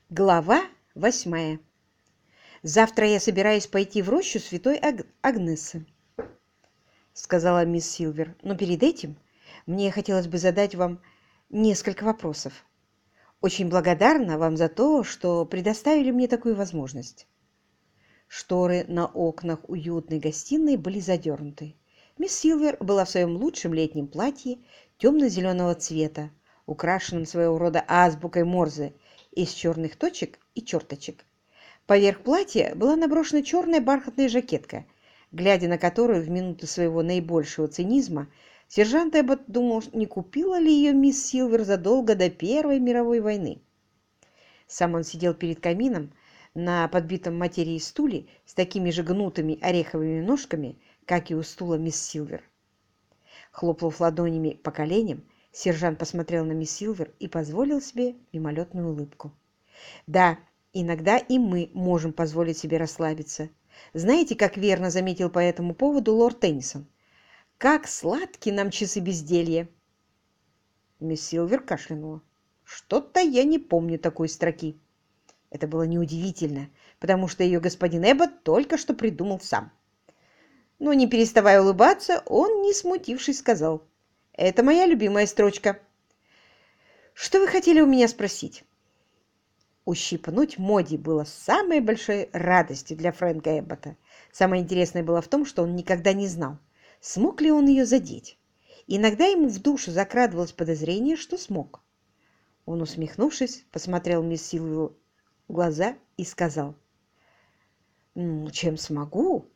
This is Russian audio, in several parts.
Глава 8. «Завтра я собираюсь пойти в рощу святой Агнессы», — сказала мисс Силвер. «Но перед этим мне хотелось бы задать вам несколько вопросов. Очень благодарна вам за то, что предоставили мне такую возможность». Шторы на окнах уютной гостиной были задернуты. Мисс Силвер была в своем лучшем летнем платье темно-зеленого цвета, украшенном своего рода азбукой Морзе из черных точек и черточек. Поверх платья была наброшена черная бархатная жакетка, глядя на которую в минуты своего наибольшего цинизма сержант Эббот думал, не купила ли ее мисс Силвер задолго до Первой мировой войны. Сам он сидел перед камином на подбитом материи стуле с такими же гнутыми ореховыми ножками, как и у стула мисс Силвер. Хлопнув ладонями по коленям, сержант посмотрел на мисс Силвер и позволил себе мимолетную улыбку. «Да, иногда и мы можем позволить себе расслабиться. Знаете, как верно заметил по этому поводу лорд Теннисон? Как сладки нам часы безделья!» Мисс Силвер кашлянула. «Что-то я не помню такой строки». Это было неудивительно, потому что ее господин Эббот только что придумал сам. Но, не переставая улыбаться, он, не смутившись, сказал: «Это моя любимая строчка». «Что вы хотели у меня спросить?» Ущипнуть Моди было самой большой радостью для Фрэнка Эббота. Самое интересное было в том, что он никогда не знал, смог ли он ее задеть. Иногда ему в душу закрадывалось подозрение, что смог. Он, усмехнувшись, посмотрел мисс Силвер в глаза и сказал: «Чем смогу?»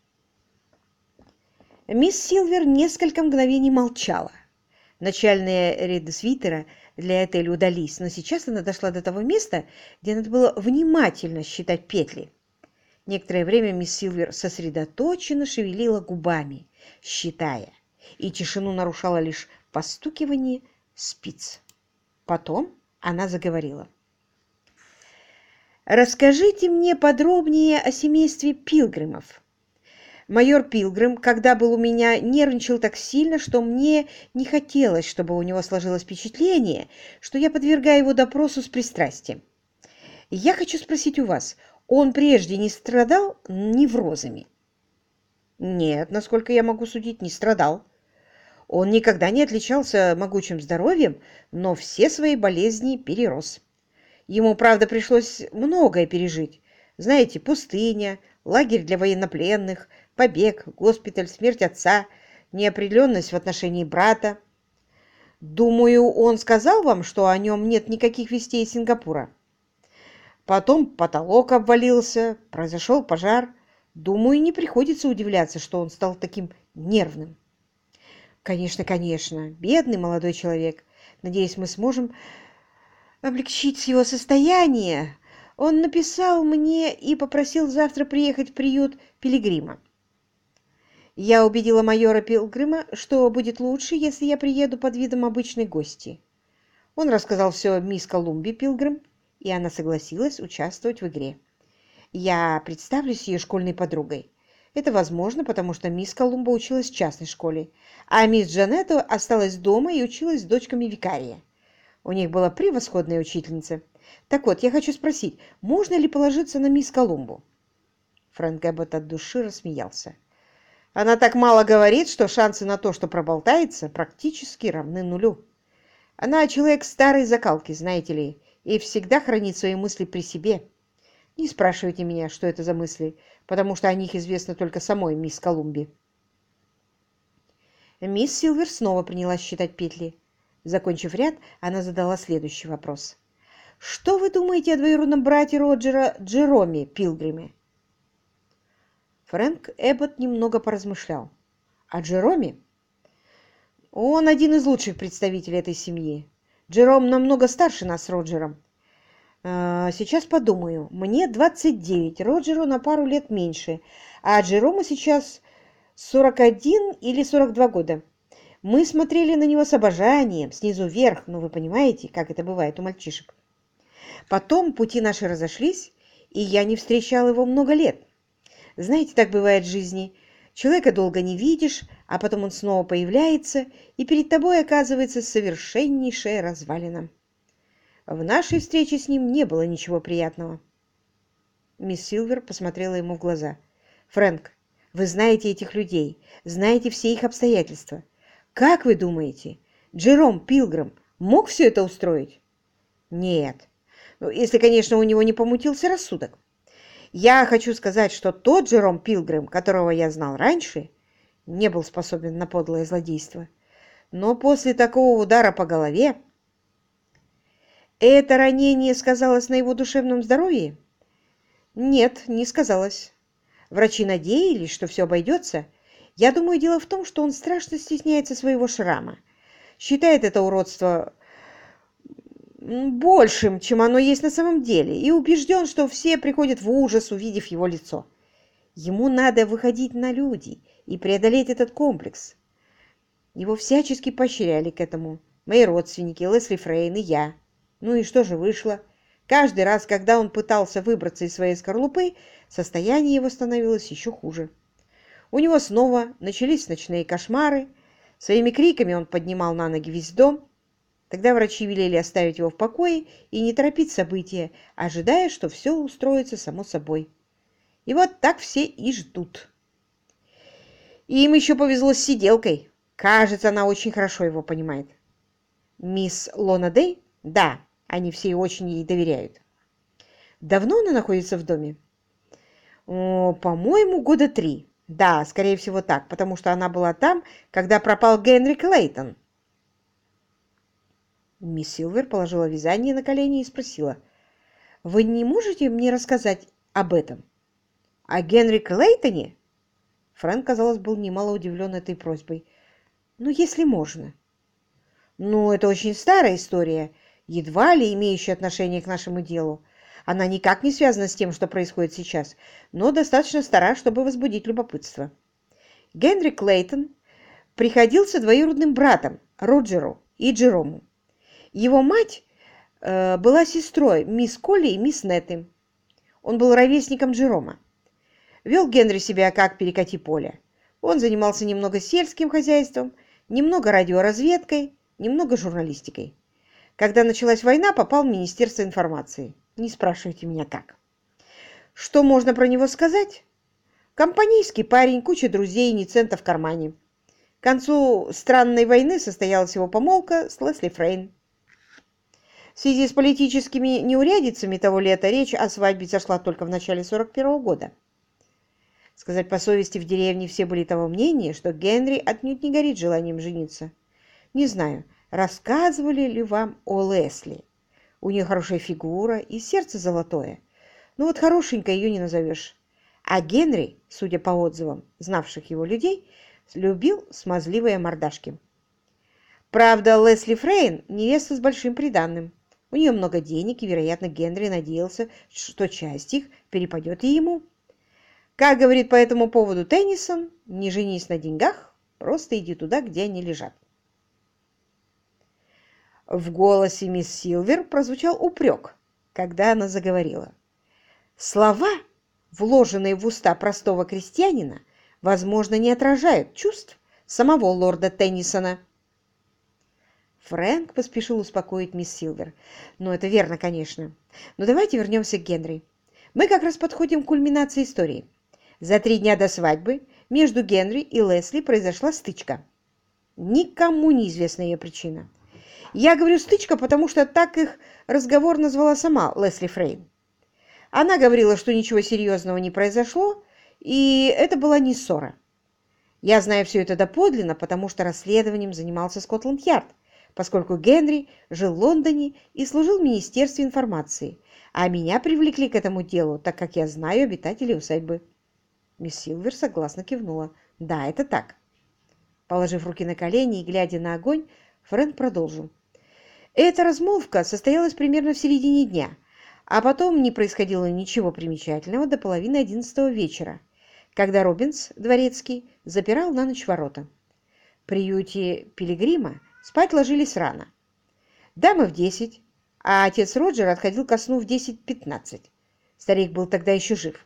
Мисс Силвер несколько мгновений молчала. Начальные ряды свитера для Этель удались, но сейчас она дошла до того места, где надо было внимательно считать петли. Некоторое время мисс Силвер сосредоточенно шевелила губами, считая, и тишину нарушало лишь постукивание спиц. Потом она заговорила. «Расскажите мне подробнее о семействе Пилгримов. Майор Пилгрим, когда был у меня, нервничал так сильно, что мне не хотелось, чтобы у него сложилось впечатление, что я подвергаю его допросу с пристрастием. Я хочу спросить у вас, он прежде не страдал неврозами?» «Нет, насколько я могу судить, не страдал. Он никогда не отличался могучим здоровьем, но все свои болезни перерос. Ему, правда, пришлось многое пережить. Знаете, пустыня, лагерь для военнопленных, побег, госпиталь, смерть отца, неопределенность в отношении брата. Думаю, он сказал вам, что о нем нет никаких вестей из Сингапура. Потом потолок обвалился, произошел пожар. Думаю, не приходится удивляться, что он стал таким нервным». «Конечно, конечно, бедный молодой человек. Надеюсь, мы сможем облегчить его состояние. Он написал мне и попросил завтра приехать в приют Пилигрима. Я убедила майора Пилгрима, что будет лучше, если я приеду под видом обычной гости. Он рассказал все мисс Колумби Пилгрим, и она согласилась участвовать в игре. Я представлюсь ее школьной подругой. Это возможно, потому что мисс Колумба училась в частной школе, а мисс Джанетта осталась дома и училась с дочками викария. У них была превосходная учительница. Так вот, я хочу спросить, можно ли положиться на мисс Колумбу?» Фрэнк Эббот от души рассмеялся. «Она так мало говорит, что шансы на то, что проболтается, практически равны нулю. Она человек старой закалки, знаете ли, и всегда хранит свои мысли при себе. Не спрашивайте меня, что это за мысли, потому что о них известно только самой мисс Колумби». Мисс Силвер снова принялась считать петли. Закончив ряд, она задала следующий вопрос. «Что вы думаете о двоюродном брате Роджера Джероме Пилгриме?» Фрэнк Эббот немного поразмышлял. «О Джероме? Он один из лучших представителей этой семьи. Джером намного старше нас с Роджером. Сейчас подумаю. Мне 29, Роджеру на пару лет меньше, а Джерому сейчас 41 или 42 года. Мы смотрели на него с обожанием, снизу вверх, но вы понимаете, как это бывает у мальчишек. Потом пути наши разошлись, и я не встречал его много лет. Знаете, так бывает в жизни. Человека долго не видишь, а потом он снова появляется, и перед тобой оказывается совершеннейшая развалина. В нашей встрече с ним не было ничего приятного. Мисс Силвер посмотрела ему в глаза. «Фрэнк, вы знаете этих людей, знаете все их обстоятельства. Как вы думаете, Джером Пилгрим мог все это устроить?» «Нет. Ну, если, конечно, у него не помутился рассудок. Я хочу сказать, что тот Джером Пилгрим, которого я знал раньше, не был способен на подлое злодейство. Но после такого удара по голове... Это ранение сказалось на его душевном здоровье? Нет, не сказалось. Врачи надеялись, что все обойдется. Я думаю, дело в том, что он страшно стесняется своего шрама. Считает это уродство большим, чем оно есть на самом деле, и убежден, что все приходят в ужас, увидев его лицо. Ему надо выходить на людей и преодолеть этот комплекс. Его всячески поощряли к этому. Мои родственники, Лесли Фрейн и я. Ну и что же вышло? Каждый раз, когда он пытался выбраться из своей скорлупы, состояние его становилось еще хуже. У него снова начались ночные кошмары. Своими криками он поднимал на ноги весь дом. Тогда врачи велели оставить его в покое и не торопить события, ожидая, что все устроится само собой. И вот так все и ждут. И им еще повезло с сиделкой. Кажется, она очень хорошо его понимает. Мисс Лона Дэй? Да, они все очень ей доверяют. Давно она находится в доме? По-моему, года 3. Да, скорее всего так, потому что она была там, когда пропал Генри Клейтон. Мисс Силвер положила вязание на колени и спросила: «Вы не можете мне рассказать об этом?» «О Генри Клейтоне?» Фрэнк, казалось, был немало удивлен этой просьбой. «Ну, если можно». «Ну, это очень старая история, едва ли имеющая отношение к нашему делу. Она никак не связана с тем, что происходит сейчас, но достаточно стара, чтобы возбудить любопытство. Генри Клейтон приходился двоюродным братом Роджеру и Джерому. Его мать была сестрой мисс Колли и мисс Нетты. Он был ровесником Джерома. Вел Генри себя как перекати поле. Он занимался немного сельским хозяйством, немного радиоразведкой, немного журналистикой. Когда началась война, попал в Министерство информации. Не спрашивайте меня как. Что можно про него сказать? Компанейский парень, куча друзей, ни цента в кармане. К концу странной войны состоялась его помолвка с Лесли Фрейн. В связи с политическими неурядицами того лета речь о свадьбе зашла только в начале 41-го года. Сказать по совести, в деревне все были того мнения, что Генри отнюдь не горит желанием жениться. Не знаю, рассказывали ли вам о Лесли. У нее хорошая фигура и сердце золотое. Но вот хорошенькой ее не назовешь. А Генри, судя по отзывам знавших его людей, любил смазливые мордашки. Правда, Лесли Фрейн – невеста с большим приданным. У нее много денег, и, вероятно, Генри надеялся, что часть их перепадет и ему. Как говорит по этому поводу Теннисон, не женись на деньгах, просто иди туда, где они лежат. В голосе мисс Силвер прозвучал упрек, когда она заговорила. Слова, вложенные в уста простого крестьянина, возможно, не отражают чувств самого лорда Теннисона. Фрэнк поспешил успокоить мисс Силвер. «Ну, это верно, конечно. Но давайте вернемся к Генри. Мы как раз подходим к кульминации истории. За 3 дня до свадьбы между Генри и Лесли произошла стычка. Никому не известна ее причина. Я говорю «стычка», потому что так их разговор назвала сама Лесли Фрейн. Она говорила, что ничего серьезного не произошло, и это была не ссора. Я знаю все это доподлинно, потому что расследованием занимался Скотланд-Ярд, поскольку Генри жил в Лондоне и служил в Министерстве информации, а меня привлекли к этому делу, так как я знаю обитателей усадьбы. Мисс Силвер согласно кивнула. Да, это так. Положив руки на колени и глядя на огонь, Фрэнк продолжил. Эта размолвка состоялась примерно в середине дня, а потом не происходило ничего примечательного до половины 11-го вечера, когда Робинс, дворецкий, запирал на ночь ворота. В приюте Пилигрима спать ложились рано. Дамы в 10, а отец Роджер отходил ко сну в 10:15. Старик был тогда еще жив.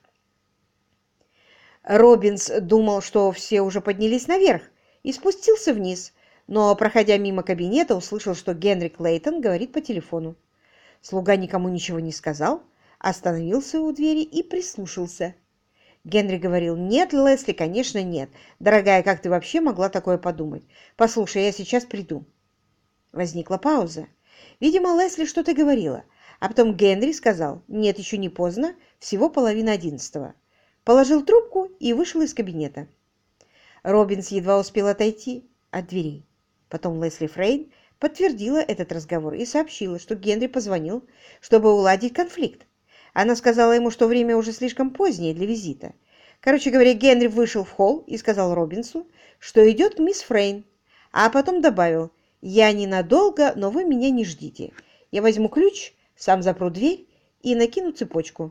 Робинс думал, что все уже поднялись наверх, и спустился вниз, но, проходя мимо кабинета, услышал, что Генри Клейтон говорит по телефону. Слуга никому ничего не сказал, остановился у двери и прислушался. Генри говорил: «Нет, Лесли, конечно, нет. Дорогая, как ты вообще могла такое подумать? Послушай, я сейчас приду». Возникла пауза. Видимо, Лесли что-то говорила. А потом Генри сказал: «Нет, еще не поздно, всего 10:30». Положил трубку и вышел из кабинета. Робинс едва успел отойти от дверей. Потом Лесли Фрейн подтвердила этот разговор и сообщила, что Генри позвонил, чтобы уладить конфликт. Она сказала ему, что время уже слишком позднее для визита. Короче говоря, Генри вышел в холл и сказал Робинсу, что идет к мисс Фрейн, а потом добавил: «Я ненадолго, но вы меня не ждите. Я возьму ключ, сам запру дверь и накину цепочку».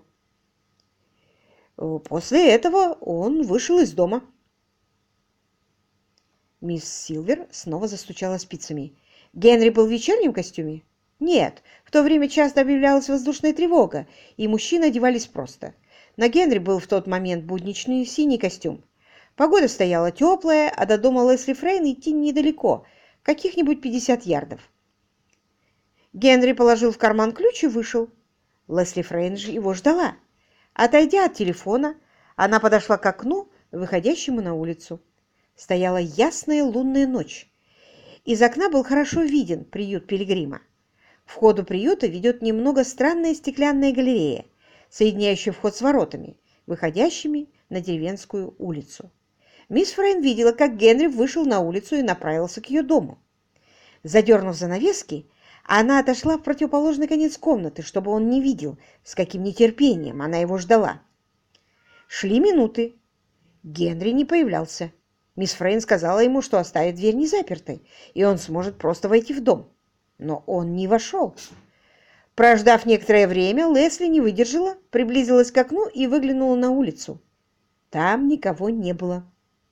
После этого он вышел из дома. Мисс Силвер снова застучала спицами. «Генри был в вечернем костюме?» «Нет, в то время часто объявлялась воздушная тревога, и мужчины одевались просто. На Генри был в тот момент будничный синий костюм. Погода стояла теплая, а до дома Лесли Фрейн идти недалеко, каких-нибудь 50 ярдов. Генри положил в карман ключ и вышел. Лесли Фрейн же его ждала. Отойдя от телефона, она подошла к окну, выходящему на улицу. Стояла ясная лунная ночь. Из окна был хорошо виден приют Пилигрима. К входу приюта ведет немного странная стеклянная галерея, соединяющая вход с воротами, выходящими на деревенскую улицу. Мисс Фрейн видела, как Генри вышел на улицу и направился к ее дому. Задернув занавески, она отошла в противоположный конец комнаты, чтобы он не видел, с каким нетерпением она его ждала. Шли минуты. Генри не появлялся. Мисс Фрейн сказала ему, что оставит дверь незапертой, и он сможет просто войти в дом. Но он не вошел. Прождав некоторое время, Лесли не выдержала, приблизилась к окну и выглянула на улицу. Там никого не было.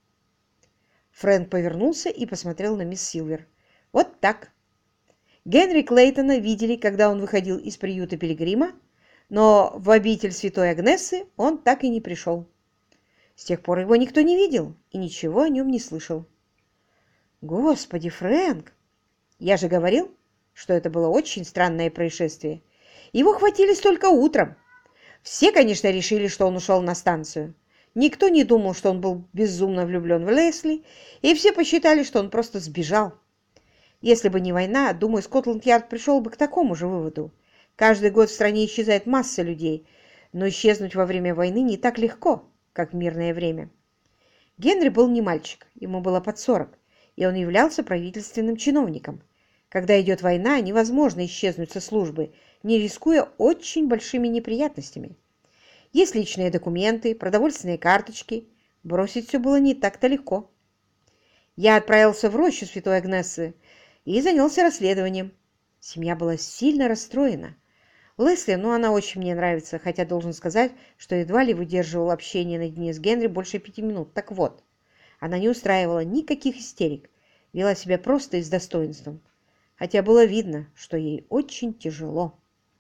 Фрэнк повернулся и посмотрел на мисс Силвер. Вот так. Генри Клейтона видели, когда он выходил из приюта Пилигрима, но в обитель Святой Агнессы он так и не пришел. С тех пор его никто не видел и ничего о нем не слышал. Господи, Фрэнк! Я же говорил, что это было очень странное происшествие. Его хватились только утром. Все, конечно, решили, что он ушел на станцию. Никто не думал, что он был безумно влюблен в Лесли, и все посчитали, что он просто сбежал. Если бы не война, думаю, Скотланд-Ярд пришел бы к такому же выводу. Каждый год в стране исчезает масса людей, но исчезнуть во время войны не так легко, как в мирное время. Генри был не мальчик, ему было под 40, и он являлся правительственным чиновником. Когда идет война, невозможно исчезнуть со службы, не рискуя очень большими неприятностями. Есть личные документы, продовольственные карточки. Бросить все было не так-то легко. Я отправился в рощу Святой Агнессы и занялся расследованием. Семья была сильно расстроена. Лесли, она очень мне нравится, хотя должен сказать, что едва ли выдерживал общение наедине с Генри больше 5 минут. Так вот, она не устраивала никаких истерик, вела себя просто и с достоинством, хотя было видно, что ей очень тяжело.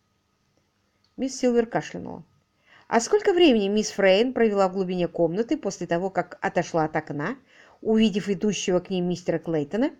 Мисс Силвер кашлянула. А сколько времени мисс Фрейн провела в глубине комнаты после того, как отошла от окна, увидев идущего к ней мистера Клейтона?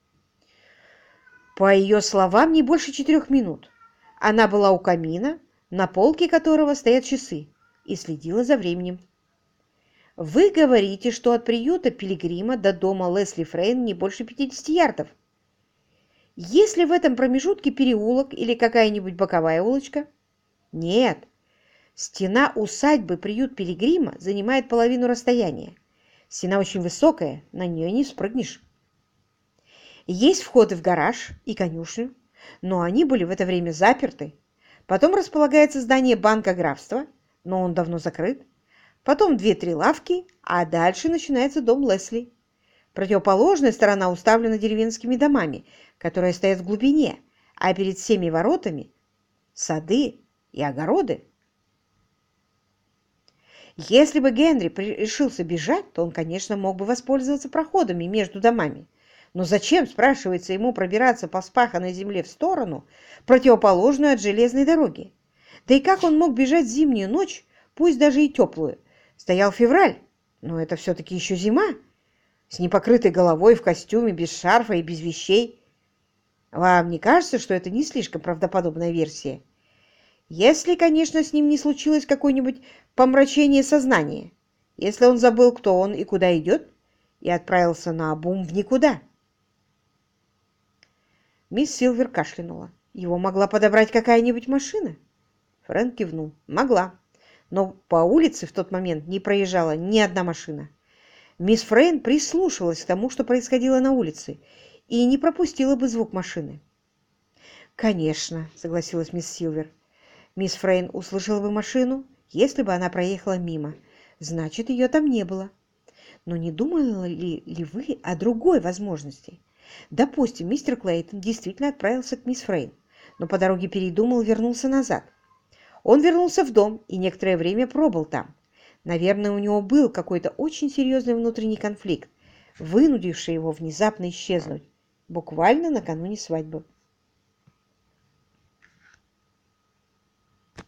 По ее словам, не больше 4 минут. Она была у камина, на полке которого стоят часы, и следила за временем. Вы говорите, что от приюта Пилигрима до дома Лесли Фрейн не больше 50 ярдов. Есть ли в этом промежутке переулок или какая-нибудь боковая улочка? Нет. Стена усадьбы приют Пилигрима занимает половину расстояния. Стена очень высокая, на нее не спрыгнешь. Есть входы в гараж и конюшню, но они были в это время заперты. Потом располагается здание банка графства, но он давно закрыт. Потом 2-3 лавки, а дальше начинается дом Лесли. Противоположная сторона уставлена деревенскими домами, которые стоят в глубине, а перед всеми воротами сады и огороды. Если бы Генри решился бежать, то он, конечно, мог бы воспользоваться проходами между домами. Но зачем, спрашивается, ему пробираться по вспаханной земле в сторону, противоположную от железной дороги? Да и как он мог бежать в зимнюю ночь, пусть даже и теплую? Стоял февраль, но это все-таки еще зима, с непокрытой головой, в костюме, без шарфа и без вещей. Вам не кажется, что это не слишком правдоподобная версия? Если, конечно, с ним не случилось какое-нибудь помрачение сознания, если он забыл, кто он и куда идет, и отправился наобум в никуда. Мисс Силвер кашлянула. Его могла подобрать какая-нибудь машина? Фрэнк кивнул. Могла. Но по улице в тот момент не проезжала ни одна машина. Мисс Фрейн прислушивалась к тому, что происходило на улице, и не пропустила бы звук машины. «Конечно», — согласилась мисс Силвер. «Мисс Фрейн услышала бы машину, если бы она проехала мимо. Значит, ее там не было. Но не думали ли вы о другой возможности? Допустим, мистер Клейтон действительно отправился к мисс Фрейн, но по дороге передумал и вернулся назад. Он вернулся в дом и некоторое время пробыл там. Наверное, у него был какой-то очень серьезный внутренний конфликт, вынудивший его внезапно исчезнуть, буквально накануне свадьбы.